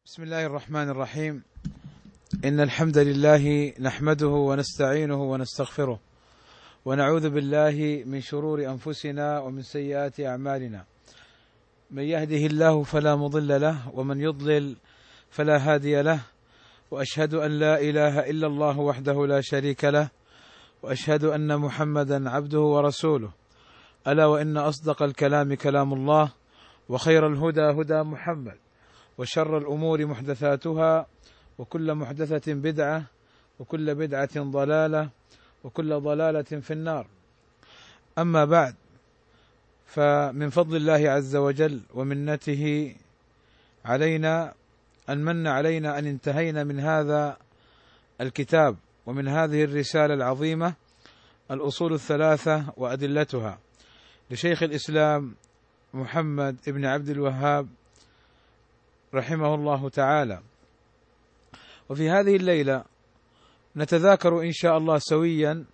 بسم الله الرحمن الرحيم. إن الحمد لله نحمده ونستعينه ونستغفره ونعوذ بالله من شرور أنفسنا ومن سيئات أعمالنا. من يهده الله فلا مضل له ومن يضلل فلا هادي له، وأشهد أن لا إله إلا الله وحده لا شريك له، وأشهد أن محمدا عبده ورسوله. ألا وإن أصدق الكلام كلام الله، وخير الهدى هدى محمد، وشر الأمور محدثاتها، وكل محدثة بدعة، وكل بدعة ضلالة، وكل ضلالة في النار. أما بعد، فمن فضل الله عز وجل ومنته علينا أن انتهينا من هذا الكتاب ومن هذه الرسالة العظيمة، الأصول الثلاثة وأدلتها، لشيخ الإسلام محمد ابن عبد الوهاب رحمه الله تعالى. وفي هذه الليلة نتذاكر إن شاء الله سويا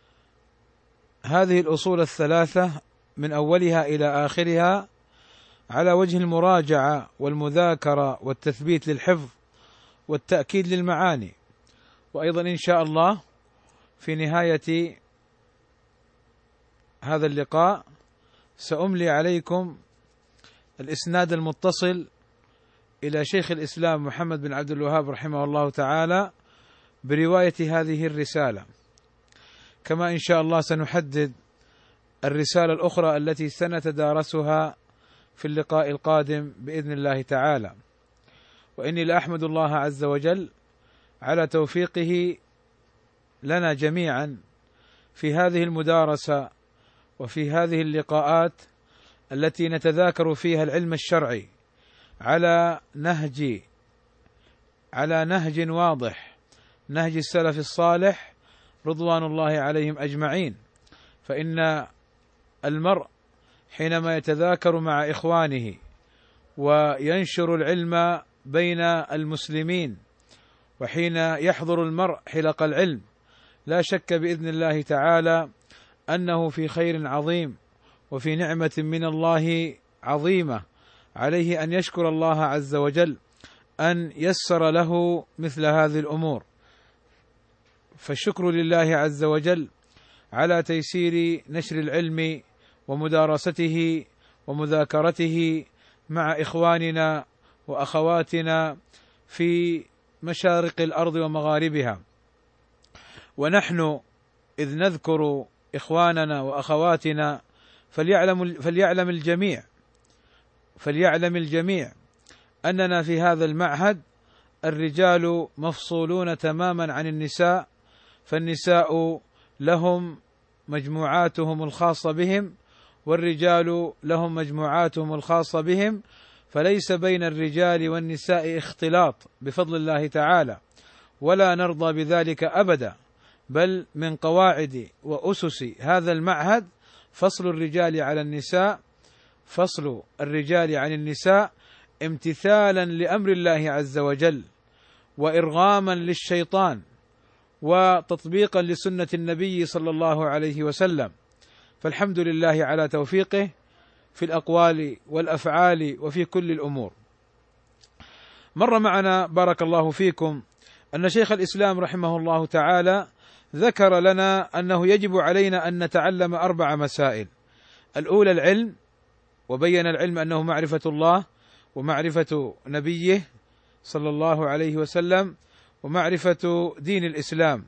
هذه الأصول الثلاثة من أولها إلى آخرها على وجه المراجعة والمذاكرة والتثبيت للحفظ والتأكيد للمعاني. وأيضا إن شاء الله في نهاية هذا اللقاء سأملي عليكم الإسناد المتصل إلى شيخ الإسلام محمد بن عبد الوهاب رحمه الله تعالى برواية هذه الرسالة، كما إن شاء الله سنحدد الرسالة الأخرى التي سنتدارسها في اللقاء القادم بإذن الله تعالى. وإني لأحمد الله عز وجل على توفيقه لنا جميعا في هذه المدارسة وفي هذه اللقاءات التي نتذاكر فيها العلم الشرعي على نهج واضح، نهج السلف الصالح رضوان الله عليهم أجمعين. فإن المرء حينما يتذاكر مع إخوانه وينشر العلم بين المسلمين، وحين يحضر المرء حلق العلم، لا شك بإذن الله تعالى أنه في خير عظيم وفي نعمة من الله عظيمة، عليه أن يشكر الله عز وجل أن يسر له مثل هذه الأمور. فالشكر لله عز وجل على تيسير نشر العلم ومدارسته ومذاكرته مع إخواننا وأخواتنا في مشارق الأرض ومغاربها. ونحن إذ نذكر إخواننا وأخواتنا فليعلم الجميع أننا في هذا المعهد الرجال مفصولون تماما عن النساء، فالنساء لهم مجموعاتهم الخاصة بهم، والرجال لهم مجموعاتهم الخاصة بهم، فليس بين الرجال والنساء اختلاط بفضل الله تعالى، ولا نرضى بذلك أبدا. بل من قواعد وأسس هذا المعهد فصل الرجال عن النساء امتثالا لأمر الله عز وجل، وإرغاما للشيطان، وتطبيقا لسنة النبي صلى الله عليه وسلم. فالحمد لله على توفيقه في الأقوال والأفعال وفي كل الأمور. مر معنا بارك الله فيكم أن شيخ الإسلام رحمه الله تعالى ذكر لنا أنه يجب علينا أن نتعلم 4 مسائل. الأولى العلم، وبين العلم أنه معرفة الله ومعرفة نبيه صلى الله عليه وسلم ومعرفة دين الإسلام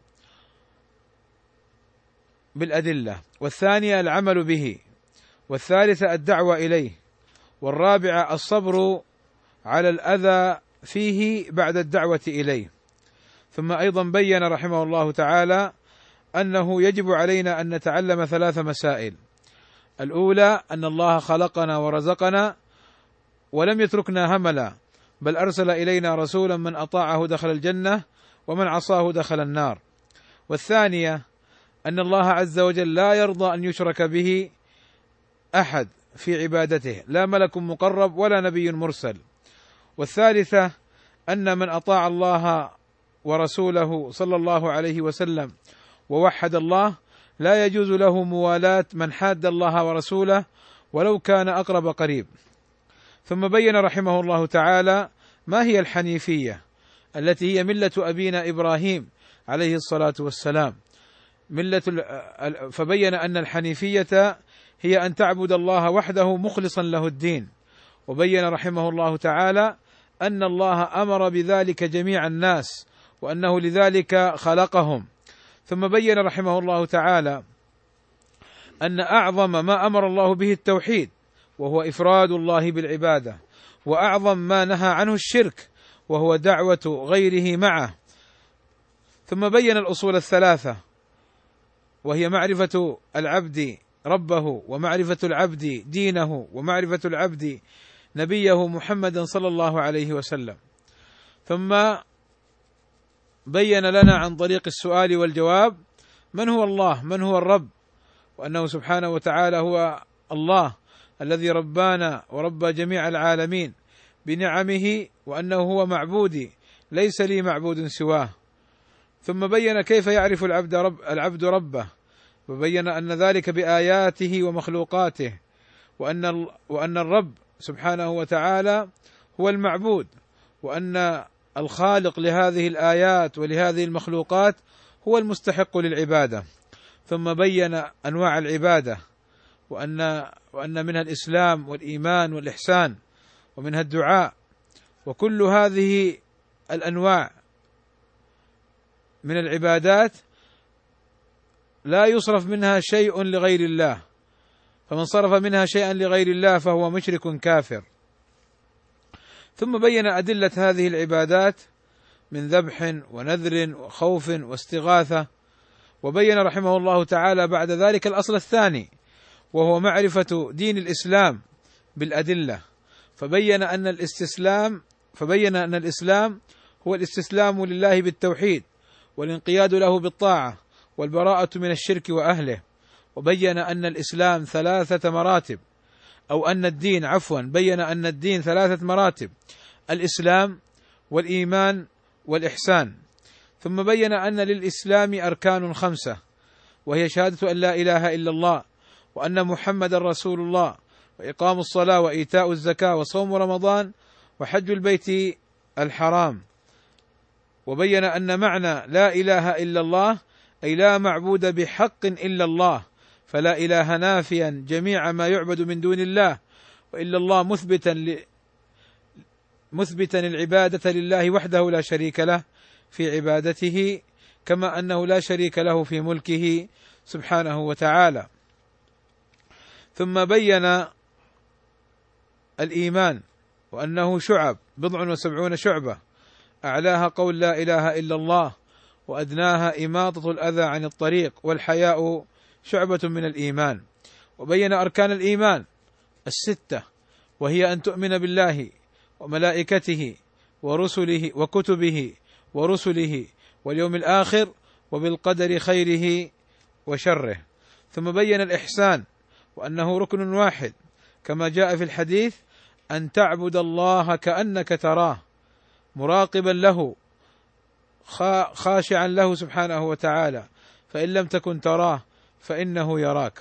بالأدلة. والثانية العمل به، والثالثة الدعوة إليه، والرابعة الصبر على الأذى فيه بعد الدعوة إليه. ثم أيضا بين رحمه الله تعالى أنه يجب علينا أن نتعلم 3 مسائل. الأولى أن الله خلقنا ورزقنا ولم يتركنا هملا، بل أرسل إلينا رسولا من أطاعه دخل الجنة ومن عصاه دخل النار. والثانية أن الله عز وجل لا يرضى أن يشرك به أحد في عبادته، لا ملك مقرب ولا نبي مرسل. والثالثة أن من أطاع الله ورسوله صلى الله عليه وسلم ووحد الله لا يجوز له موالاة من حاد الله ورسوله ولو كان أقرب قريب. ثم بين رحمه الله تعالى ما هي الحنيفية التي هي ملة أبينا إبراهيم عليه الصلاة والسلام؟ فبين أن الحنيفية هي أن تعبد الله وحده مخلصا له الدين. وبين رحمه الله تعالى أن الله أمر بذلك جميع الناس، وأنه لذلك خلقهم. ثم بين رحمه الله تعالى أن أعظم ما أمر الله به التوحيد، وهو إفراد الله بالعبادة، وأعظم ما نهى عنه الشرك، وهو دعوة غيره معه. ثم بين الأصول الثلاثة، وهي معرفة العبد ربه، ومعرفة العبد دينه، ومعرفة العبد نبيه محمدا صلى الله عليه وسلم. ثم بين لنا عن طريق السؤال والجواب من هو الله، من هو الرب، وأنه سبحانه وتعالى هو الله الذي ربانا وربى جميع العالمين بنعمه، وأنه هو معبودي ليس لي معبود سواه. ثم بين كيف يعرف العبد ربه، وبين أن ذلك بآياته ومخلوقاته، وأن الرب سبحانه وتعالى هو المعبود، وأن الخالق لهذه الآيات ولهذه المخلوقات هو المستحق للعبادة. ثم بين أنواع العبادة، وأن منها الإسلام والإيمان والإحسان، ومنها الدعاء. وكل هذه الأنواع من العبادات لا يصرف منها شيء لغير الله، فمن صرف منها شيئا لغير الله فهو مشرك كافر. ثم بين أدلة هذه العبادات من ذبح ونذر وخوف واستغاثة. وبين رحمه الله تعالى بعد ذلك الأصل الثاني، وهو معرفة دين الإسلام بالأدلة. فبين أن الإسلام هو الاستسلام لله بالتوحيد، والانقياد له بالطاعة، والبراءة من الشرك وأهله. وبين أن الإسلام ثلاثة مراتب، أو أن الدين بين أن الدين ثلاثة مراتب: الإسلام والإيمان والإحسان. ثم بين أن للإسلام أركان 5، وهي شهادة أن لا إله إلا الله، وأن محمد رسول الله، وإقام الصلاة، وإيتاء الزكاة، وصوم رمضان، وحج البيت الحرام. وبين أن معنى لا إله إلا الله أي لا معبود بحق إلا الله، فلا إله نافيا جميع ما يعبد من دون الله، وإلا الله مثبتا العبادة لله وحده لا شريك له في عبادته، كما أنه لا شريك له في ملكه سبحانه وتعالى. ثم بين الإيمان، وأنه شعب 70 شعبة، أعلاها قول لا إله إلا الله، وأدناها إماطة الأذى عن الطريق، والحياء شعبة من الإيمان. وبين أركان الإيمان 6، وهي أن تؤمن بالله وملائكته ورسله وكتبه ورسله واليوم الآخر، وبالقدر خيره وشره. ثم بين الإحسان، وأنه ركن واحد كما جاء في الحديث: أن تعبد الله كأنك تراه، مراقبا له، خاشعا له سبحانه وتعالى، فإن لم تكن تراه فإنه يراك.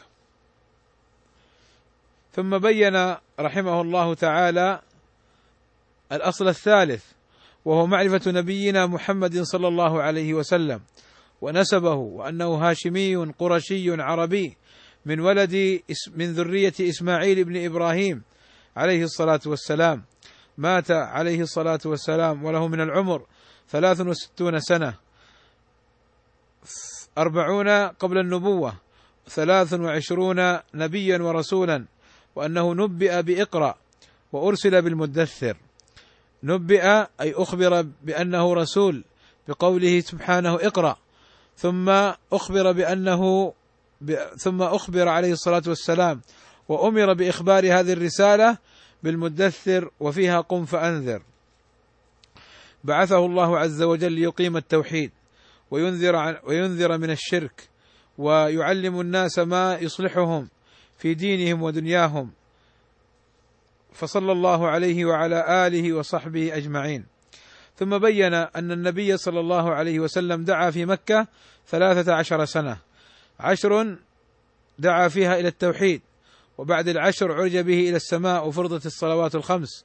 ثم بين رحمه الله تعالى الأصل الثالث، وهو معرفة نبينا محمد صلى الله عليه وسلم ونسبه، وأنه هاشمي قرشي عربي من ذرية إسماعيل بن إبراهيم عليه الصلاة والسلام. مات عليه الصلاة والسلام وله من العمر 63 سنة، 40 قبل النبوة، 23 نبيا ورسولا. وأنه نبئ بإقرأ وأرسل بالمدثر. نبئ أي أخبر بأنه رسول بقوله سبحانه اقرأ، ثم أخبر عليه الصلاة والسلام وأمر بإخبار هذه الرسالة بالمدثر، وفيها قم فأنذر. بعثه الله عز وجل ليقيم التوحيد وينذر من الشرك، ويعلم الناس ما يصلحهم في دينهم ودنياهم، فصلى الله عليه وعلى آله وصحبه أجمعين. ثم بين أن النبي صلى الله عليه وسلم دعا في مكة 13 سنة، 10 دعا فيها إلى التوحيد، وبعد 10 عرج به إلى السماء وفرضت الصلوات 5،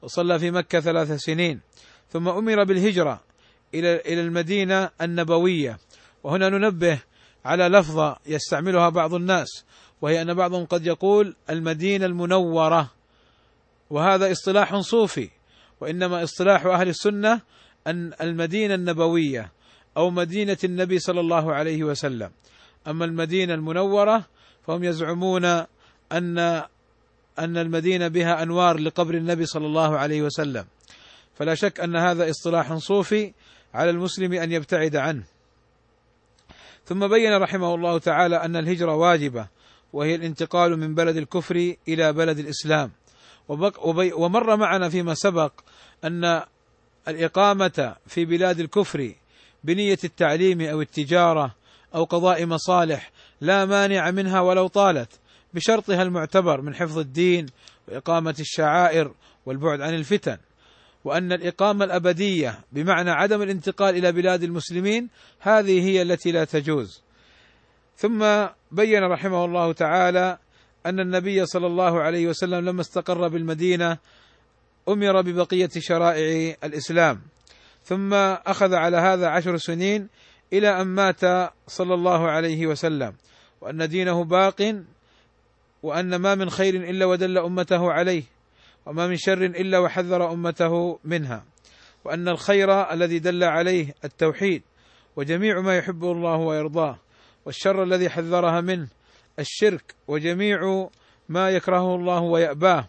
وصلى في مكة 3 سنين، ثم أمر بالهجرة إلى المدينة النبوية. وهنا ننبه على لفظة يستعملها بعض الناس، وهي أن بعضهم قد يقول المدينة المنورة، وهذا اصطلاح صوفي، وإنما اصطلاح أهل السنة أن المدينة النبوية أو مدينة النبي صلى الله عليه وسلم. أما المدينة المنورة فهم يزعمون أن المدينة بها أنوار لقبر النبي صلى الله عليه وسلم، فلا شك أن هذا اصطلاح صوفي على المسلم أن يبتعد عنه. ثم بين رحمه الله تعالى أن الهجرة واجبة، وهي الانتقال من بلد الكفر إلى بلد الإسلام. ومر معنا فيما سبق أن الإقامة في بلاد الكفر بنية التعليم أو التجارة أو قضاء مصالح لا مانع منها ولو طالت، بشرطها المعتبر من حفظ الدين وإقامة الشعائر والبعد عن الفتن. وأن الإقامة الأبدية بمعنى عدم الانتقال إلى بلاد المسلمين هذه هي التي لا تجوز. ثم بين رحمه الله تعالى أن النبي صلى الله عليه وسلم لما استقر بالمدينة أمر ببقية شرائع الإسلام، ثم أخذ على هذا 10 سنين إلى أن مات صلى الله عليه وسلم، وأن دينه باق، وأن ما من خير إلا ودل أمته عليه، وما من شر إلا وحذر أمته منها، وأن الخير الذي دل عليه التوحيد وجميع ما يحبه الله ويرضاه، والشر الذي حذرها منه الشرك وجميع ما يكرهه الله ويأباه،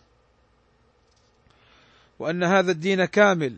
وأن هذا الدين كامل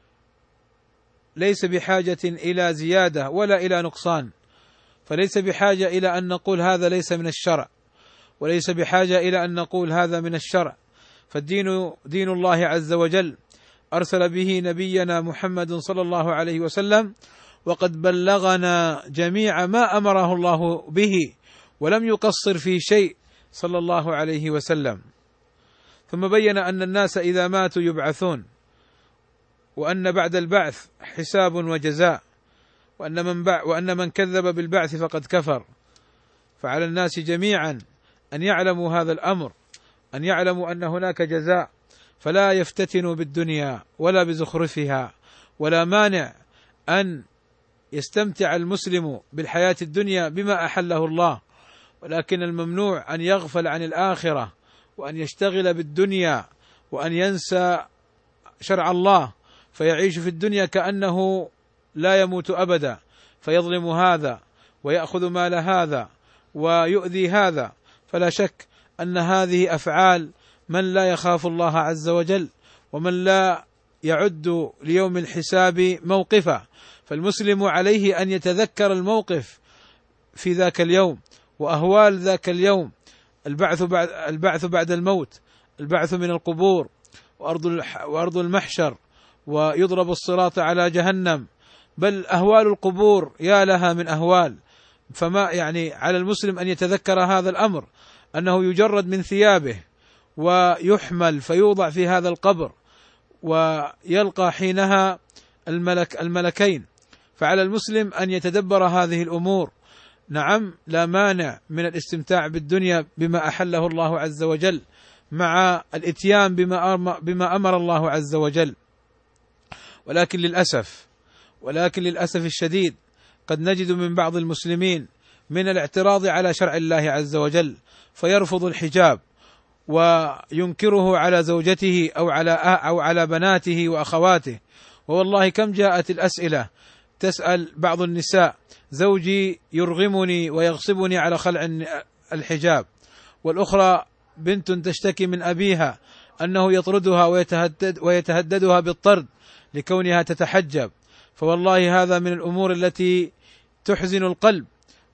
ليس بحاجة إلى زيادة ولا إلى نقصان، فليس بحاجة إلى أن نقول هذا ليس من الشرع، وليس بحاجة إلى أن نقول هذا من الشرع، فالدين دين الله عز وجل أرسل به نبينا محمد صلى الله عليه وسلم، وقد بلغنا جميع ما أمره الله به ولم يقصر في شيء صلى الله عليه وسلم. ثم بين أن الناس إذا ماتوا يبعثون، وأن بعد البعث حساب وجزاء، وأن من كذب بالبعث فقد كفر. فعلى الناس جميعا أن يعلموا هذا الأمر، أن يعلموا أن هناك جزاء، فلا يفتتنوا بالدنيا ولا بزخرفها، ولا مانع أن يستمتع المسلم بالحياة الدنيا بما أحله الله، ولكن الممنوع أن يغفل عن الآخرة، وأن يشتغل بالدنيا، وأن ينسى شرع الله، فيعيش في الدنيا كأنه لا يموت أبدا، فيظلم هذا ويأخذ مال هذا ويؤذي هذا. فلا شك أن هذه أفعال من لا يخاف الله عز وجل، ومن لا يعد ليوم الحساب موقفا. فالمسلم عليه أن يتذكر الموقف في ذاك اليوم، وأهوال ذاك اليوم، البعث بعد الموت، البعث من القبور، وأرض المحشر، ويضرب الصراط على جهنم، بل أهوال القبور يا لها من أهوال. فما يعني على المسلم أن يتذكر هذا الأمر، أنه يجرد من ثيابه ويحمل فيوضع في هذا القبر، ويلقى حينها الملكين. فعلى المسلم أن يتدبر هذه الأمور. نعم، لا مانع من الاستمتاع بالدنيا بما أحله الله عز وجل، مع الإتيان بما أمر الله عز وجل، ولكن للأسف الشديد قد نجد من بعض المسلمين من الاعتراض على شرع الله عز وجل، فيرفض الحجاب وينكره على زوجته أو على بناته وأخواته. ووالله كم جاءت الأسئلة تسأل بعض النساء: زوجي يرغمني ويغصبني على خلع الحجاب، والأخرى بنت تشتكي من أبيها أنه يطردها ويتهددها بالطرد لكونها تتحجب. فوالله هذا من الأمور التي تحزن القلب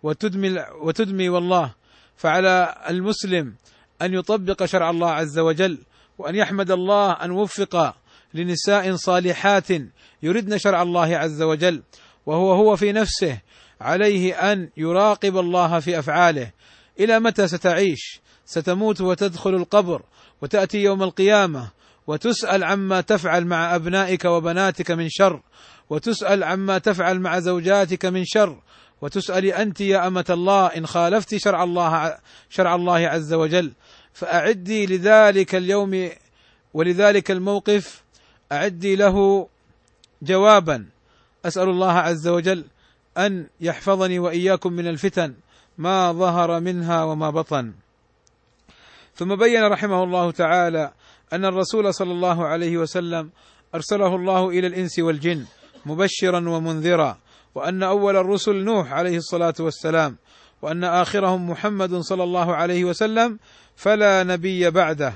وتدمي والله. فعلى المسلم أن يطبق شرع الله عز وجل، وأن يحمد الله أن وفق لنساء صالحات يردن شرع الله عز وجل، وهو في نفسه عليه أن يراقب الله في أفعاله. إلى متى ستعيش؟ ستموت وتدخل القبر، وتأتي يوم القيامة وتسأل عما تفعل مع أبنائك وبناتك من شر، وتسأل عما تفعل مع زوجاتك من شر، وتسأل أنت يا أمة الله إن خالفت شرع الله عز وجل. فأعدي لذلك اليوم ولذلك الموقف أعدي له جوابا، أسأل الله عز وجل أن يحفظني وإياكم من الفتن ما ظهر منها وما بطن. ثم بين رحمه الله تعالى أن الرسول صلى الله عليه وسلم أرسله الله إلى الإنس والجن مبشرا ومنذرا، وأن أول الرسل نوح عليه الصلاة والسلام، وأن آخرهم محمد صلى الله عليه وسلم فلا نبي بعده،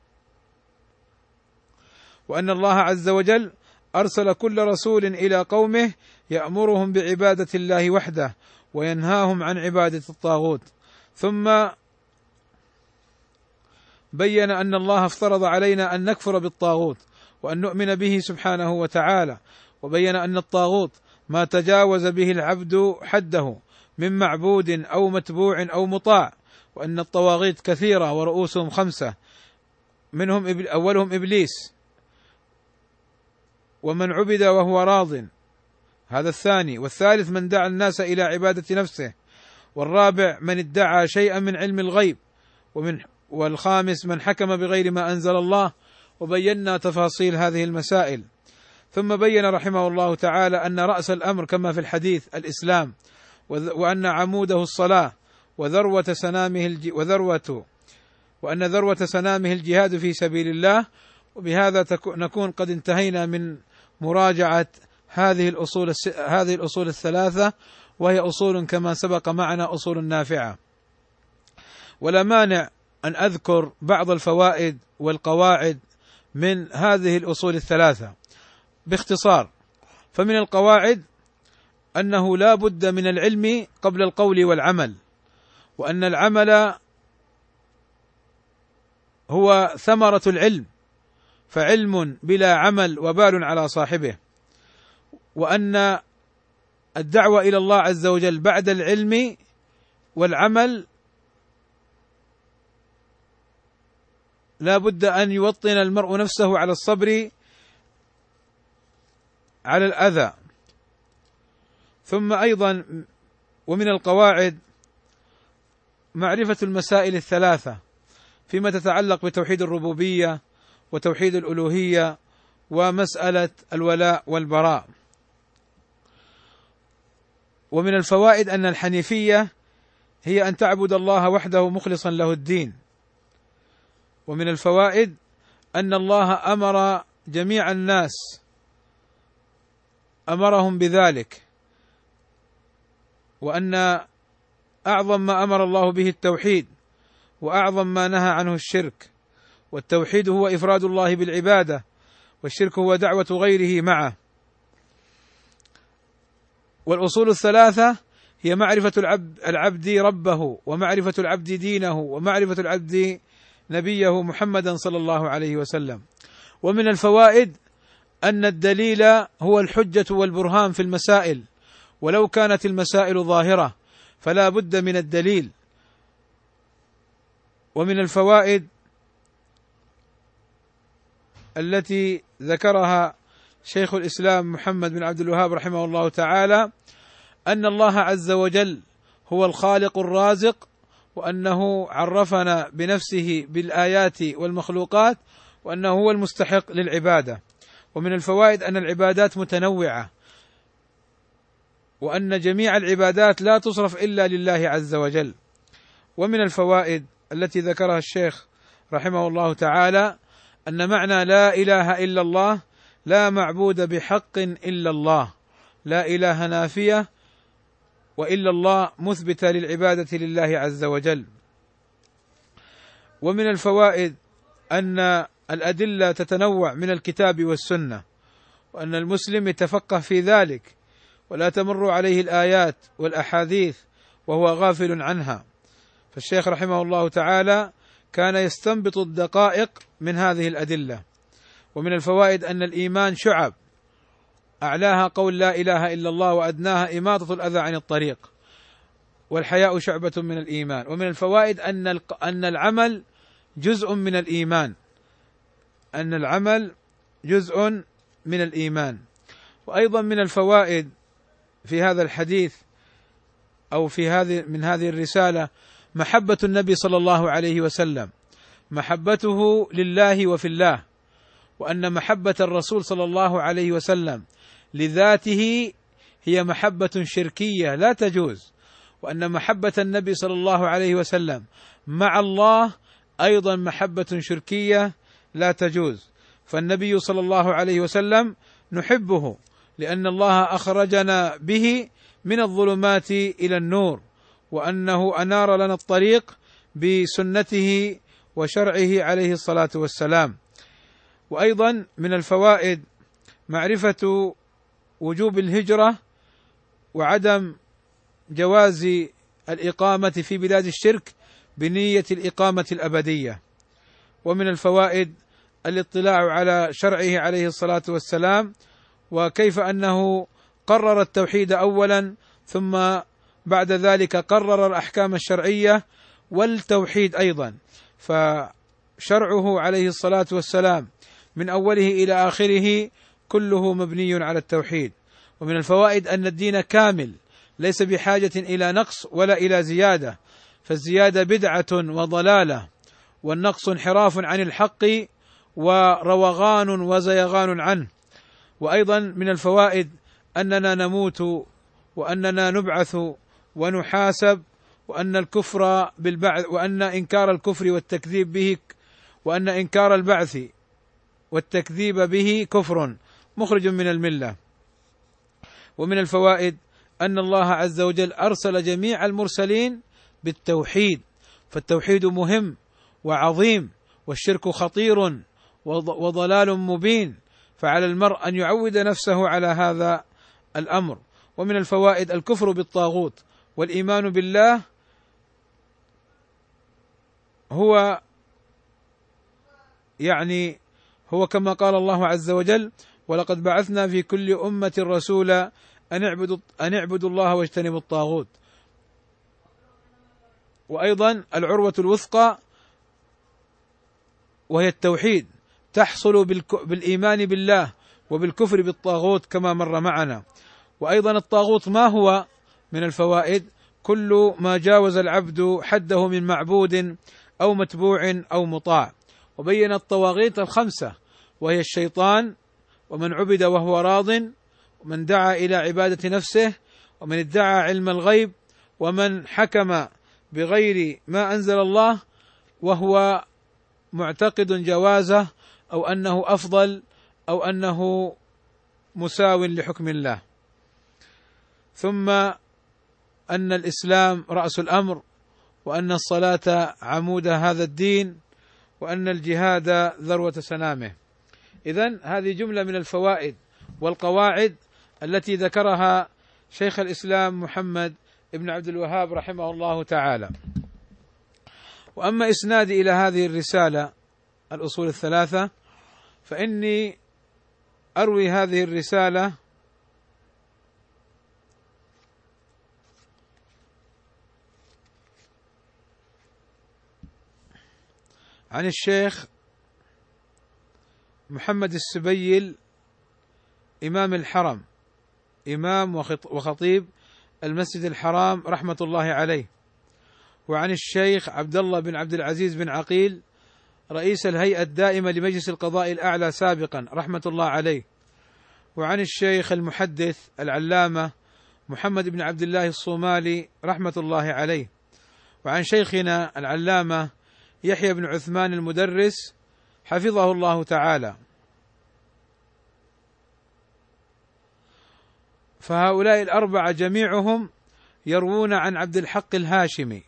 وأن الله عز وجل أرسل كل رسول إلى قومه يأمرهم بعبادة الله وحده وينهاهم عن عبادة الطاغوت. ثم بين أن الله افترض علينا أن نكفر بالطاغوت وأن نؤمن به سبحانه وتعالى، وبين أن الطاغوت ما تجاوز به العبد حده من معبود أو متبوع أو مطاع، وأن الطواغيت كثيرة ورؤوسهم 5، منهم أولهم إبليس، ومن عبد وهو راض، هذا الثاني، والثالث من دعا الناس إلى عبادة نفسه، والرابع من ادعى شيئا من علم الغيب، والخامس من حكم بغير ما أنزل الله، وبينا تفاصيل هذه المسائل. ثم بين رحمه الله تعالى أن رأس الأمر كما في الحديث الإسلام، وأن عموده الصلاة، وأن ذروة سنامه الجهاد في سبيل الله. وبهذا نكون قد انتهينا من مراجعة هذه الأصول الثلاثة، وهي أصول كما سبق معنا أصول نافعة. ولا مانع أن أذكر بعض الفوائد والقواعد من هذه الأصول الثلاثة باختصار. فمن القواعد أنه لا بد من العلم قبل القول والعمل، وأن العمل هو ثمرة العلم، فعلم بلا عمل وبال على صاحبه، وأن الدعوة إلى الله عز وجل بعد العلم والعمل لا بد أن يوطن المرء نفسه على الصبر على الأذى. ثم أيضا ومن القواعد معرفة المسائل الثلاثة فيما تتعلق بتوحيد الربوبية وتوحيد الألوهية ومسألة الولاء والبراء. ومن الفوائد أن الحنيفية هي أن تعبد الله وحده مخلصا له الدين. ومن الفوائد أن الله أمر جميع الناس، أمرهم بذلك، وأن أعظم ما أمر الله به التوحيد، وأعظم ما نهى عنه الشرك، والتوحيد هو إفراد الله بالعبادة، والشرك هو دعوة غيره معه. والأصول الثلاثة هي معرفة العبد ربه، ومعرفة العبد دينه، ومعرفة العبد نبيه محمدا صلى الله عليه وسلم. ومن الفوائد أن الدليل هو الحجة والبرهان في المسائل، ولو كانت المسائل ظاهرة فلا بد من الدليل. ومن الفوائد التي ذكرها شيخ الإسلام محمد بن عبد الوهاب رحمه الله تعالى أن الله عز وجل هو الخالق الرازق، وأنه عرفنا بنفسه بالآيات والمخلوقات، وأنه هو المستحق للعبادة. ومن الفوائد أن العبادات متنوعة، وأن جميع العبادات لا تصرف إلا لله عز وجل. ومن الفوائد التي ذكرها الشيخ رحمه الله تعالى أن معنى لا إله إلا الله لا معبود بحق إلا الله، لا إله نافية، وإلا الله مثبتة للعبادة لله عز وجل. ومن الفوائد أن الأدلة تتنوع من الكتاب والسنة، وأن المسلم يتفقه في ذلك، ولا تمر عليه الآيات والأحاديث وهو غافل عنها. فالشيخ رحمه الله تعالى كان يستنبط الدقائق من هذه الأدلة. ومن الفوائد أن الإيمان شعب، أعلاها قول لا إله إلا الله، وأدناها إماطة الأذى عن الطريق، والحياء شعبة من الإيمان. ومن الفوائد أن العمل جزء من الإيمان، أن العمل جزء من الإيمان. وأيضا من الفوائد في هذا الحديث أو من هذه الرسالة محبة النبي صلى الله عليه وسلم، محبته لله وفي الله، وأن محبة الرسول صلى الله عليه وسلم لذاته هي محبة شركية لا تجوز، وأن محبة النبي صلى الله عليه وسلم مع الله أيضا محبة شركية لا تجوز. فالنبي صلى الله عليه وسلم نحبه لأن الله أخرجنا به من الظلمات إلى النور، وأنه أنار لنا الطريق بسنته وشرعه عليه الصلاة والسلام. وأيضا من الفوائد معرفة وجوب الهجرة وعدم جواز الإقامة في بلاد الشرك بنية الإقامة الأبدية. ومن الفوائد الاطلاع على شرعه عليه الصلاة والسلام، وكيف أنه قرر التوحيد أولا ثم بعد ذلك قرر الأحكام الشرعية والتوحيد أيضا، فشرعه عليه الصلاة والسلام من أوله إلى آخره كله مبني على التوحيد. ومن الفوائد أن الدين كامل ليس بحاجة إلى نقص ولا إلى زيادة، فالزيادة بدعة وضلالة، والنقص انحراف عن الحق وروغان وزيغان عنه. وأيضا من الفوائد أننا نموت وأننا نبعث ونحاسب، وأن الكفر بالبعث، وأن إنكار الكفر والتكذيب به، وأن إنكار البعث والتكذيب به كفر مخرج من الملة. ومن الفوائد أن الله عز وجل أرسل جميع المرسلين بالتوحيد، فالتوحيد مهم وعظيم، والشرك خطير وضلال مبين، فعلى المرء أن يعود نفسه على هذا الأمر. ومن الفوائد الكفر بالطاغوت والإيمان بالله هو كما قال الله عز وجل: ولقد بعثنا في كل أمة رسولا أن اعبدوا الله واجتنبوا الطاغوت. وأيضا العروة الوثقى وهي التوحيد تحصل بالإيمان بالله وبالكفر بالطاغوت كما مر معنا. وأيضا الطاغوت ما هو؟ من الفوائد كل ما جاوز العبد حده من معبود أو متبوع أو مطاع. وبين الطواغيت الخمسة، وهي الشيطان، ومن عبد وهو راض، ومن دعا إلى عبادة نفسه، ومن ادعى علم الغيب، ومن حكم بغير ما أنزل الله وهو معتقد جوازه أو أنه أفضل أو أنه مساو لحكم الله. ثم أن الإسلام رأس الأمر، وأن الصلاة عمود هذا الدين، وأن الجهاد ذروة سنامه. إذن هذه جملة من الفوائد والقواعد التي ذكرها شيخ الإسلام محمد ابن عبد الوهاب رحمه الله تعالى. وأما إسنادي إلى هذه الرسالة الأصول الثلاثة، فإني أروي هذه الرسالة عن الشيخ محمد السبيل إمام الحرم، إمام وخطيب المسجد الحرام رحمة الله عليه، وعن الشيخ عبد الله بن عبد العزيز بن عقيل رئيس الهيئة الدائمة لمجلس القضاء الأعلى سابقا رحمة الله عليه، وعن الشيخ المحدث العلامة محمد بن عبد الله الصومالي رحمة الله عليه، وعن شيخنا العلامة يحيى بن عثمان المدرس حفظه الله تعالى. فهؤلاء الأربعة جميعهم يروون عن عبد الحق الهاشمي،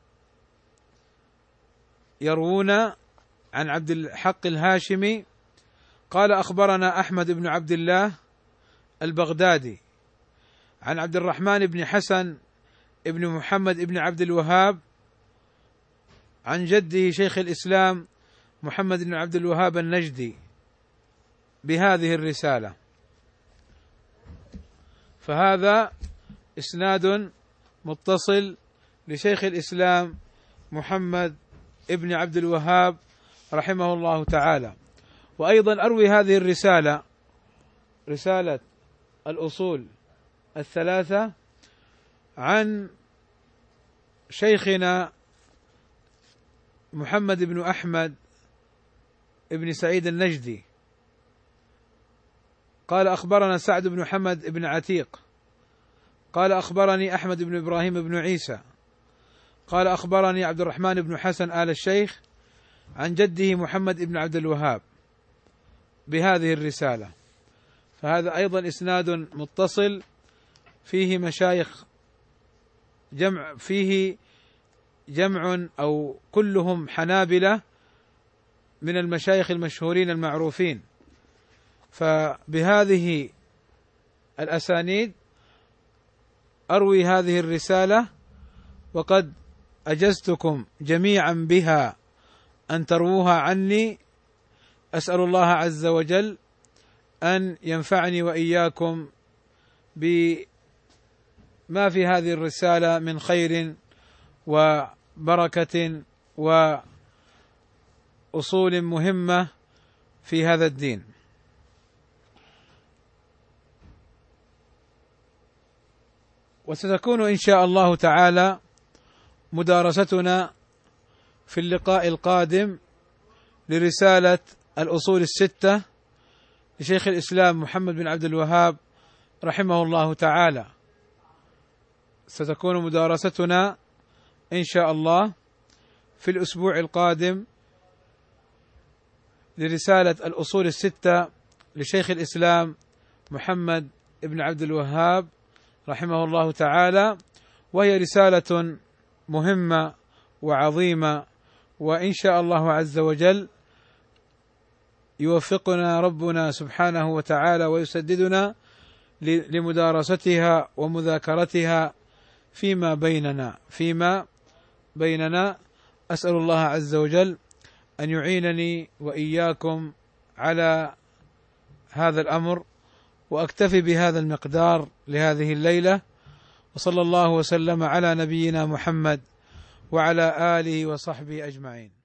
يروون عن عبد الحق الهاشمي قال: أخبرنا أحمد بن عبد الله البغدادي عن عبد الرحمن بن حسن بن محمد بن عبد الوهاب عن جده شيخ الإسلام محمد بن عبد الوهاب النجدي بهذه الرسالة. فهذا إسناد متصل لشيخ الإسلام محمد ابن عبد الوهاب رحمه الله تعالى. وأيضا أروي هذه الرسالة، رسالة الأصول الثلاثة، عن شيخنا محمد بن أحمد بن سعيد النجدي قال أخبرنا سعد بن محمد بن عتيق قال أخبرني أحمد بن إبراهيم بن عيسى قال أخبرني عبد الرحمن بن حسن آل الشيخ عن جده محمد بن عبد الوهاب بهذه الرسالة. فهذا أيضا إسناد متصل فيه مشايخ فيه جمع أو كلهم حنابلة من المشايخ المشهورين المعروفين. فبهذه الأسانيد أروي هذه الرسالة، وقد أجزتكم جميعا بها أن ترووها عني. أسأل الله عز وجل أن ينفعني وإياكم بما في هذه الرسالة من خير وبركة وأصول مهمة في هذا الدين. وستكون إن شاء الله تعالى مدارستنا في اللقاء القادم لرسالة الأصول الستة لشيخ الإسلام محمد بن عبد الوهاب رحمه الله تعالى. ستكون مدارستنا إن شاء الله في الأسبوع القادم لرسالة الأصول الستة لشيخ الإسلام محمد بن عبد الوهاب رحمه الله تعالى، وهي رسالة مهمة وعظيمة، وإن شاء الله عز وجل يوفقنا ربنا سبحانه وتعالى ويسددنا لمدارستها ومذاكرتها فيما بيننا. أسأل الله عز وجل أن يعينني وإياكم على هذا الأمر، وأكتفي بهذا المقدار لهذه الليلة، وصلى الله وسلم على نبينا محمد وعلى آله وصحبه أجمعين.